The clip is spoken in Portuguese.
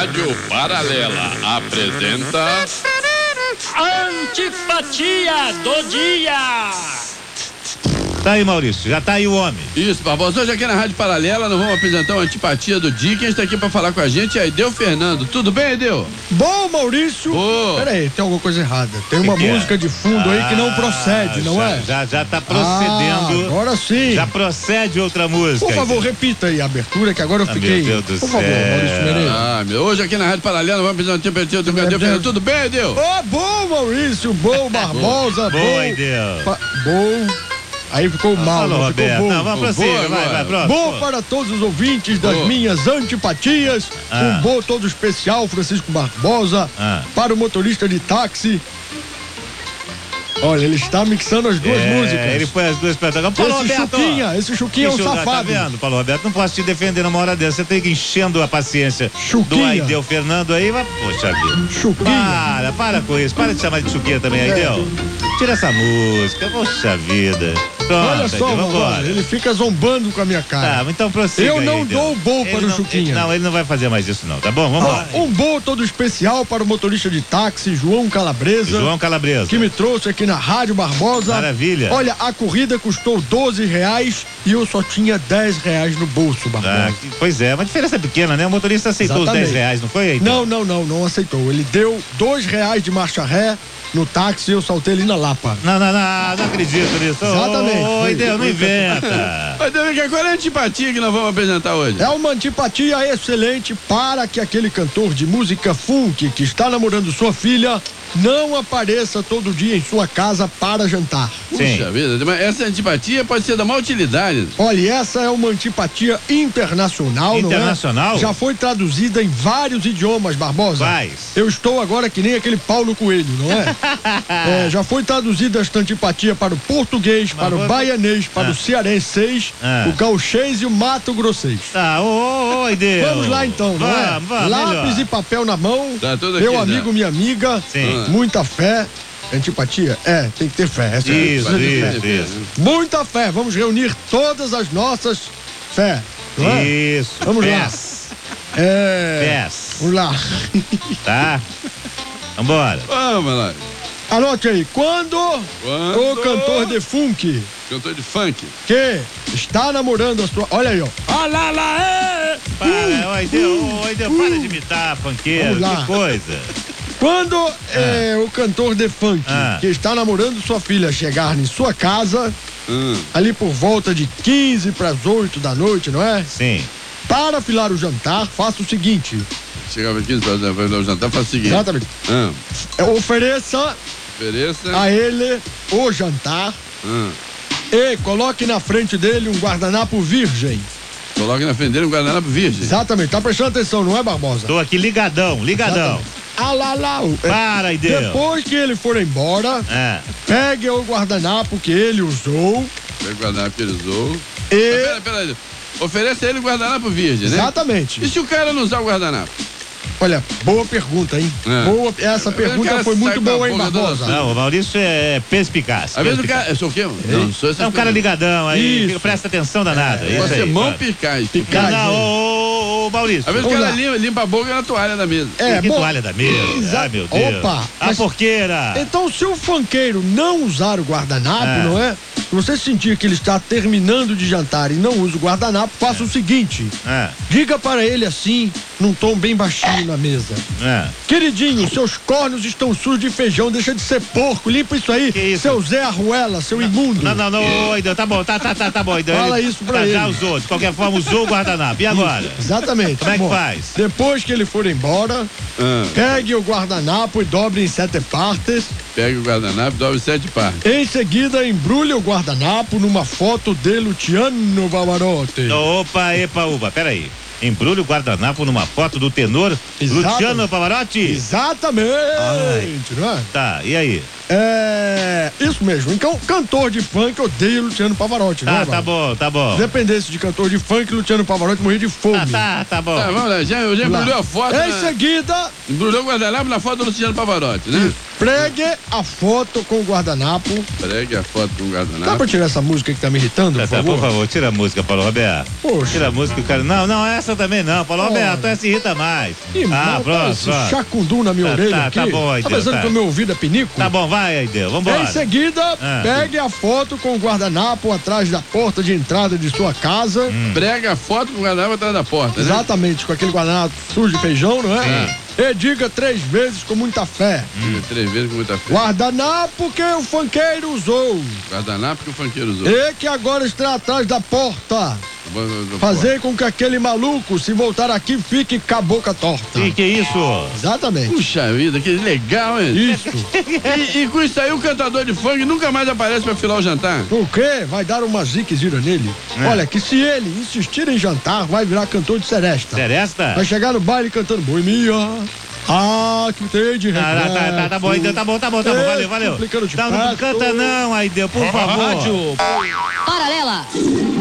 Rádio Paralela apresenta Antipatia do Dia. Tá aí, Maurício, já tá aí o homem. Isso, Barbosa. Hoje aqui na Rádio Paralela nós vamos apresentar uma antipatia do dia. Quem está aqui para falar com a gente é Aideu Fernando. Tudo bem, Aideu? Bom, Maurício. Peraí, tem alguma coisa errada. Tem uma música de fundo aí que não procede, não é? Já tá procedendo. Agora sim. Já procede outra música. Por favor, repita aí a abertura, que agora eu fiquei. Meu Deus do Por favor, céu. Maurício Meirelles. Hoje aqui na Rádio Paralela nós vamos apresentar uma antipatia do Aideu Fernando. Tudo bem, Aideu? Bom, Maurício. Bom, Barbosa. Bom, Aideu. Bom. Aí ficou mal, Falou, ficou Roberto. bom. Não, vamos prosseguir, vai, pronto. Bom para todos os ouvintes das minhas antipatias. Um bom todo especial, Francisco Barbosa. Para o motorista de táxi. Olha, ele está mixando as duas músicas. Ele põe as duas pra tocar. Paulo Roberto. Esse Chuquinha é um safado. Tá vendo, Paulo Roberto? Não posso te defender numa hora dessa. Você tem que ir enchendo a paciência do Aideu Fernando aí. Mas, poxa vida. Chuquinha. Para com isso. Para de chamar de Chuquinha também, Aideu. Tira essa música. Poxa vida. Pronto, olha só, Aideu, vambora. Ele fica zombando com a minha cara. Tá, então prossiga. Eu não aí, dou bom para o Chuquinha. Ele não vai fazer mais isso não, tá bom? Vamos lá. Um bom todo especial para o motorista de táxi, João Calabresa. Que me trouxe aqui na Rádio Barbosa. Maravilha. Olha, a corrida custou R$12 e eu só tinha R$10 no bolso, Barbosa. Pois é, uma diferença pequena, né? O motorista aceitou exatamente os R$10, não foi? Então? Não aceitou. Ele deu R$2 de marcha ré no táxi e eu saltei ali na Lapa. Não acredito nisso. Exatamente. Aideu, não inventa. Aideu, qual é a antipatia que nós vamos apresentar hoje? É uma antipatia excelente para que aquele cantor de música funk que está namorando sua filha não apareça todo dia em sua casa para jantar. Puxa vida, mas essa antipatia pode ser da má utilidade. Olha, essa é uma antipatia internacional, Internacional? Não é? Já foi traduzida em vários idiomas, Barbosa. Eu estou agora que nem aquele Paulo Coelho, não é? Já foi traduzida esta antipatia para o português, para o baianês, para o cearenseis, o gauchês e o mato-grosseis. Aideu. Vamos lá então, não é? Lápis melhor. E papel na mão, tá tudo meu aqui, amigo, minha amiga, muita fé. Antipatia? Tem que ter fé. Isso. Muita fé. Vamos reunir todas as nossas fé. Não é? Isso. Vamos lá. Vamos lá. Tá. Vambora. Vamos lá. Anote aí. Quando o cantor de funk. Cantor de funk. Que está namorando a sua. Olha aí, ó. Aideu, para de imitar funkeiro. Que coisa. Quando o cantor de funk que está namorando sua filha chegar em sua casa, ali por volta de 15 para as 8 da noite, não é? Sim. Para afilar o jantar, faça o seguinte. Chegava 15 para afilar o jantar, faça o seguinte. Exatamente. Ofereça a ele o jantar e coloque na frente dele um guardanapo virgem. Coloque na frente dele um guardanapo virgem. Exatamente. Tá prestando atenção, não é, Barbosa? Tô aqui ligadão. Para, Aideu. Depois que ele for embora, pegue o guardanapo que ele usou. Pega o guardanapo que ele usou. E... Peraí. Oferece a ele o guardanapo virgem, né? Exatamente. E se o cara não usar o guardanapo? Olha, boa pergunta, hein? Essa pergunta foi muito boa, hein, Barbosa? Não, o Maurício é perspicaz. Às vezes o cara... Eu sou o quê? Não sou essa. É um cara ligadão aí, presta atenção danada. Você é mão picaz. Não, Maurício. Às vezes o cara limpa a boca na toalha da mesa. Que toalha da mesa? Ai, meu Deus. Opa! A porqueira. Então, se o funkeiro não usar o guardanapo, não é? Se você sentir que ele está terminando de jantar e não usa o guardanapo, faça o seguinte. Diga para ele assim, num tom bem baixinho na mesa. Queridinho, seus cornos estão sujos de feijão, deixa de ser porco, limpa isso aí. Seu Zé Arruela, seu imundo. Não, Aideu, tá bom, Aideu. Fala isso pra ele. Já usou, de qualquer forma usou o guardanapo. E agora? Exatamente. Como é que faz? Depois que ele for embora, pegue o guardanapo e dobre em 7 partes. Pegue o guardanapo e dobre em 7 partes. Em seguida, embrulhe o guardanapo numa foto de Luciano Pavarotti. Opa, peraí. Embrulhe o guardanapo numa foto do tenor Luciano Pavarotti? Exatamente. Não é? Tá, e aí? Isso mesmo. Então, cantor de funk odeia Luciano Pavarotti, não é? Tá bom. Se dependesse de cantor de funk, Luciano Pavarotti morria de fome. Tá bom. Vamos lá, já embrulhou a foto. Em seguida... Embrulhou o guardanapo na foto do Luciano Pavarotti, né? Pregue a foto com o guardanapo. Pregue a foto com o guardanapo. Dá pra tirar essa música que tá me irritando, por favor? Por favor, tira a música, Paulo Roberto. Poxa. Tira a música, o cara. Não, essa também não. Paulo Roberto, essa irrita mais. Pronto. Chacundum na minha orelha aqui. Tá bom, Aideu. Tá pensando que o meu ouvido é pinico? Tá bom, vai, Aideu, vambora. Em seguida, pegue a foto com o guardanapo atrás da porta de entrada de sua casa. Pregue a foto com o guardanapo atrás da porta, né? Exatamente, com aquele guardanapo sujo de feijão, não é? E diga 3 vezes com muita fé. Diga 3 vezes com muita fé. Guardanapo que o funkeiro usou. Guardanapo que o funkeiro usou. E que agora está atrás da porta. Fazer com que aquele maluco, se voltar aqui, fique com a boca torta. Que é isso? Exatamente. Puxa vida, que legal, hein? Isso. E com isso aí, o cantador de funk nunca mais aparece pra filar o jantar. O quê? Vai dar uma ziquezira nele? Olha, que se ele insistir em jantar, vai virar cantor de seresta. Seresta? Vai chegar no baile cantando Boemia. Que tem de regresso. Tá bom, Aideu, tá bom. Valeu. Complicando de Não canta não, Aideu, por favor. Rádio Paralela.